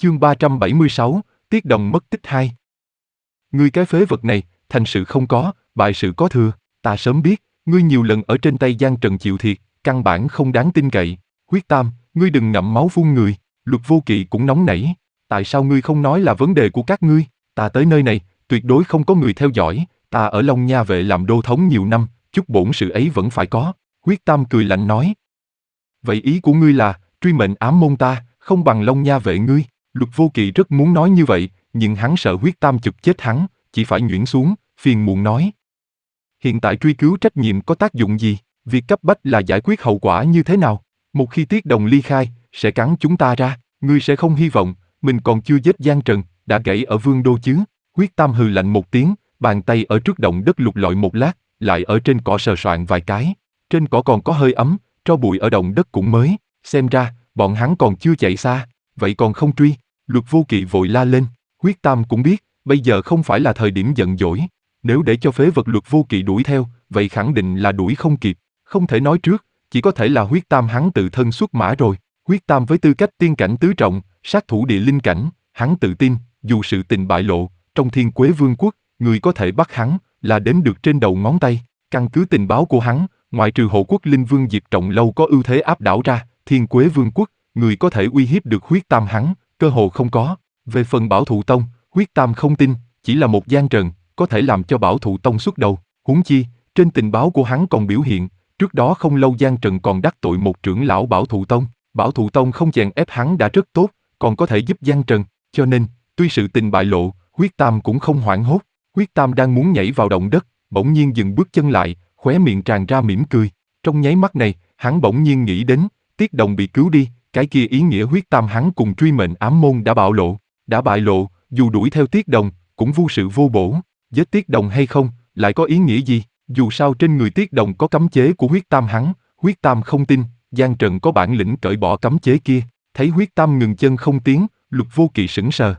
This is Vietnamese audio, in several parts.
Chương 376, Tiết Đồng mất tích 2. Ngươi cái phế vật này, thành sự không có, bại sự có thừa, ta sớm biết, ngươi nhiều lần ở trên tay Giang Trần chịu thiệt, căn bản không đáng tin cậy. Huyết Tam, ngươi đừng ngậm máu phun người. Luật Vô Kỵ cũng nóng nảy, tại sao ngươi không nói là vấn đề của các ngươi? Ta tới nơi này, tuyệt đối không có người theo dõi, ta ở Long Nha vệ làm đô thống nhiều năm, chút bổn sự ấy vẫn phải có. Huyết Tam cười lạnh nói. Vậy ý của ngươi là, truy mệnh ám môn ta, không bằng Long Nha vệ ngươi. Luật Vô Kỵ rất muốn nói như vậy, nhưng hắn sợ Huyết Tam chụp chết hắn, chỉ phải nhuyễn xuống, phiền muộn nói. Hiện tại truy cứu trách nhiệm có tác dụng gì? Việc cấp bách là giải quyết hậu quả như thế nào? Một khi Tiết Đồng ly khai, sẽ cắn chúng ta ra, ngươi sẽ không hy vọng, mình còn chưa giết Giang Trần, đã gãy ở Vương Đô chứ? Huyết Tam hừ lạnh một tiếng, bàn tay ở trước động đất lục lọi một lát, lại ở trên cỏ sờ soạn vài cái. Trên cỏ còn có hơi ấm, tro bụi ở động đất cũng mới, xem ra, bọn hắn còn chưa chạy xa, vậy còn không truy? Luật Vô Kỵ vội la lên. Huyết Tam cũng biết, bây giờ không phải là thời điểm giận dỗi. Nếu để cho phế vật Luật Vô Kỵ đuổi theo, vậy khẳng định là đuổi không kịp. Không thể nói trước, chỉ có thể là Huyết Tam hắn tự thân xuất mã rồi. Huyết Tam với tư cách tiên cảnh tứ trọng, sát thủ địa linh cảnh, hắn tự tin, dù sự tình bại lộ, trong Thiên Quế Vương quốc, người có thể bắt hắn, là đếm được trên đầu ngón tay. Căn cứ tình báo của hắn, ngoại trừ hộ quốc linh vương Diệp Trọng Lâu có ưu thế áp đảo ra, Thiên Quế Vương quốc, người có thể uy hiếp được Huyết Tam hắn, cơ hồ không có. Về phần Bảo Thụ Tông, Huyết Tam không tin, chỉ là một Giang Trần, có thể làm cho Bảo Thụ Tông xuất đầu. Huống chi, trên tình báo của hắn còn biểu hiện, trước đó không lâu Giang Trần còn đắc tội một trưởng lão Bảo Thụ Tông. Bảo Thụ Tông không chèn ép hắn đã rất tốt, còn có thể giúp Giang Trần, cho nên, tuy sự tình bại lộ, Huyết Tam cũng không hoảng hốt. Huyết Tam đang muốn nhảy vào động đất, bỗng nhiên dừng bước chân lại, khóe miệng tràn ra mỉm cười. Trong nháy mắt này, hắn bỗng nhiên nghĩ đến, Tiết Đồng bị cứu đi, cái kia ý nghĩa Huyết Tam hắn cùng truy mệnh ám môn đã bạo lộ. Đã bại lộ, dù đuổi theo Tiết Đồng, cũng vô sự vô bổ. Giết Tiết Đồng hay không, lại có ý nghĩa gì? Dù sao trên người Tiết Đồng có cấm chế của Huyết Tam hắn, Huyết Tam không tin, Giang Trần có bản lĩnh cởi bỏ cấm chế kia. Thấy Huyết Tam ngừng chân không tiến, Luật Vô Kỵ sững sờ.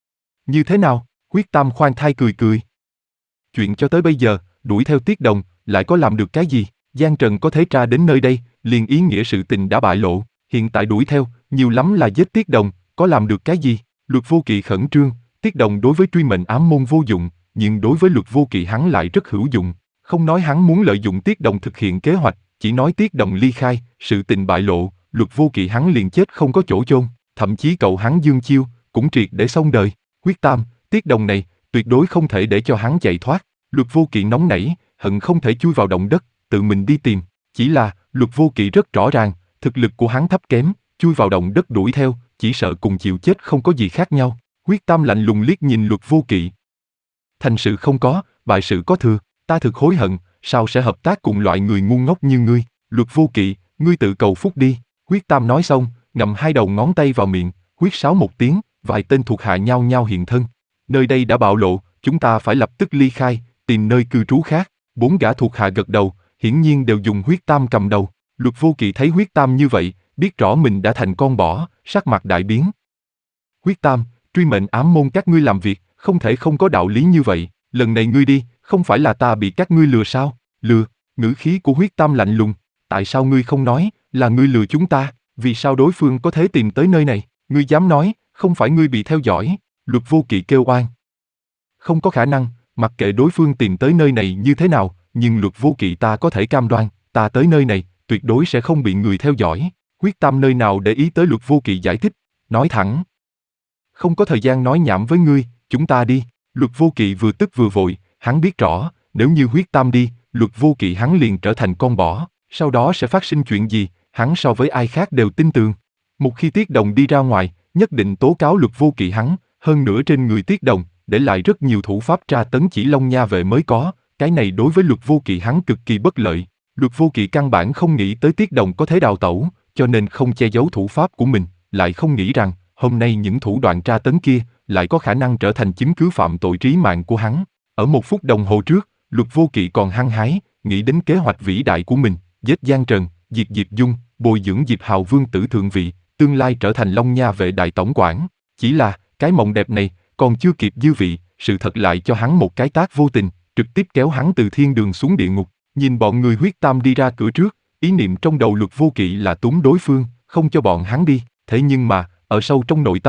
Như thế nào? Huyết Tam khoan thai cười cười. Chuyện cho tới bây giờ, đuổi theo Tiết Đồng, lại có làm được cái gì? Giang Trần có thể tra đến nơi đây, liền ý nghĩa sự tình đã bại lộ. Hiện tại đuổi theo, nhiều lắm là giết Tiết Đồng, có làm được cái gì? Luật Vô Kỵ khẩn trương, Tiết Đồng đối với truy mệnh ám môn vô dụng, nhưng đối với Luật Vô Kỵ hắn lại rất hữu dụng. Không nói hắn muốn lợi dụng Tiết Đồng thực hiện kế hoạch, chỉ nói Tiết Đồng ly khai, sự tình bại lộ, Luật Vô Kỵ hắn liền chết không có chỗ chôn, thậm chí cậu hắn Dương Chiêu, cũng triệt để xong đời. Huyết Tam, Tiết Đồng này, tuyệt đối không thể để cho hắn chạy thoát. Luật Vô Kỵ nóng nảy, hận không thể chui vào động đất, tự mình đi tìm. Chỉ là, Luật Vô Kỵ rất rõ ràng, thực lực của hắn thấp kém, chui vào động đất đuổi theo, chỉ sợ cùng chịu chết không có gì khác nhau. Huyết Tam lạnh lùng liếc nhìn Luật Vô Kỵ. Thành sự không có, bại sự có thừa, ta thực hối hận, sao sẽ hợp tác cùng loại người ngu ngốc như ngươi? Luật Vô Kỵ, ngươi tự cầu phúc đi. Huyết Tam nói xong, ngậm hai đầu ngón tay vào miệng, huyết sáo một tiếng, vài tên thuộc hạ nhao nhao hiện thân. Nơi đây đã bạo lộ, chúng ta phải lập tức ly khai, tìm nơi cư trú khác. 4 gã thuộc hạ gật đầu, hiển nhiên đều dùng Huyết Tam cầm đầu. Luật Vô Kỵ thấy Huyết Tam như vậy, biết rõ mình đã thành con bỏ, sắc mặt đại biến. Huyết Tam, truy mệnh ám môn các ngươi làm việc, không thể không có đạo lý như vậy. Lần này ngươi đi, không phải là ta bị các ngươi lừa sao? Lừa? Ngữ khí của Huyết Tam lạnh lùng. Tại sao ngươi không nói, là ngươi lừa chúng ta? Vì sao đối phương có thể tìm tới nơi này? Ngươi dám nói, không phải ngươi bị theo dõi? Luật Vô Kỵ kêu oan. Không có khả năng, mặc kệ đối phương tìm tới nơi này như thế nào, nhưng Luật Vô Kỵ ta có thể cam đoan, ta tới nơi này, tuyệt đối sẽ không bị người theo dõi. Huyết Tam nơi nào để ý tới Luật Vô Kỵ giải thích, nói thẳng. Không có thời gian nói nhảm với ngươi, chúng ta đi. Luật Vô Kỵ vừa tức vừa vội, hắn biết rõ, nếu như Huyết Tam đi, Luật Vô Kỵ hắn liền trở thành con bỏ, sau đó sẽ phát sinh chuyện gì, hắn so với ai khác đều tin tưởng. Một khi Tiết Đồng đi ra ngoài, nhất định tố cáo Luật Vô Kỵ hắn, hơn nữa trên người Tiết Đồng, để lại rất nhiều thủ pháp tra tấn chỉ Long Nha vệ mới có, cái này đối với Luật Vô Kỵ hắn cực kỳ bất lợi. Luật Vô Kỵ căn bản không nghĩ tới Tiết Đồng có thể đào tẩu, cho nên không che giấu thủ pháp của mình, lại không nghĩ rằng, hôm nay những thủ đoạn tra tấn kia, lại có khả năng trở thành chứng cứ phạm tội trí mạng của hắn. Ở 1 phút đồng hồ trước, Luật Vô Kỵ còn hăng hái, nghĩ đến kế hoạch vĩ đại của mình, giết Giang Trần, diệt Diệp Dung, bồi dưỡng Diệp Hào vương tử thượng vị, tương lai trở thành Long Nha vệ đại tổng quản. Chỉ là, cái mộng đẹp này, còn chưa kịp dư vị, sự thật lại cho hắn một cái tát vô tình, trực tiếp kéo hắn từ thiên đường xuống địa ngục. Nhìn bọn người Huyết Tam đi ra cửa trước, ý niệm trong đầu Luật Vô Kỵ là túm đối phương, không cho bọn hắn đi. Thế nhưng mà, ở sâu trong nội tâm,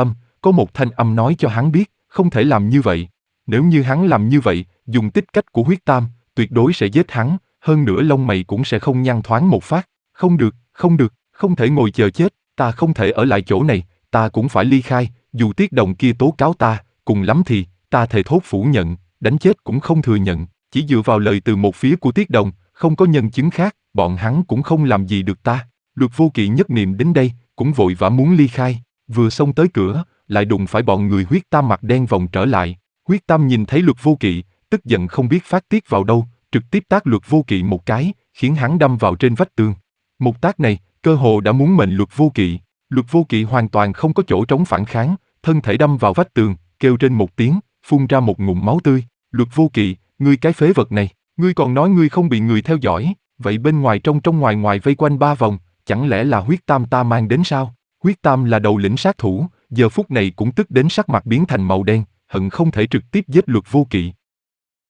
có một thanh âm nói cho hắn biết, không thể làm như vậy. Nếu như hắn làm như vậy, dùng tích cách của huyết tam, tuyệt đối sẽ giết hắn, hơn nữa lông mày cũng sẽ không nhăn thoáng một phát. Không được, không được, không thể ngồi chờ chết, ta không thể ở lại chỗ này, ta cũng phải ly khai, dù Tiết Đồng kia tố cáo ta, cùng lắm thì, ta thề thốt phủ nhận, đánh chết cũng không thừa nhận, chỉ dựa vào lời từ một phía của Tiết Đồng, không có nhân chứng khác, bọn hắn cũng không làm gì được ta. Luật Vô Kỵ nhất niệm đến đây, cũng vội vã muốn ly khai, vừa xông tới cửa, lại đụng phải bọn người huyết tam mặt đen vòng trở lại. Huyết tam nhìn thấy Luật Vô Kỵ, tức giận không biết phát tiết vào đâu, trực tiếp tát Luật Vô Kỵ một cái, khiến hắn đâm vào trên vách tường. Một tát này, cơ hồ đã muốn mệnh Luật Vô Kỵ. Luật Vô Kỵ hoàn toàn không có chỗ trống phản kháng, thân thể đâm vào vách tường, kêu trên một tiếng, phun ra một ngụm máu tươi. Luật Vô Kỵ, ngươi cái phế vật này, ngươi còn nói ngươi không bị người theo dõi, vậy bên ngoài trong ngoài ngoài vây quanh 3 vòng, chẳng lẽ là huyết tam ta mang đến sao? Huyết tam là đầu lĩnh sát thủ, giờ phút này cũng tức đến sắc mặt biến thành màu đen, hận không thể trực tiếp giết Luật Vô Kỵ.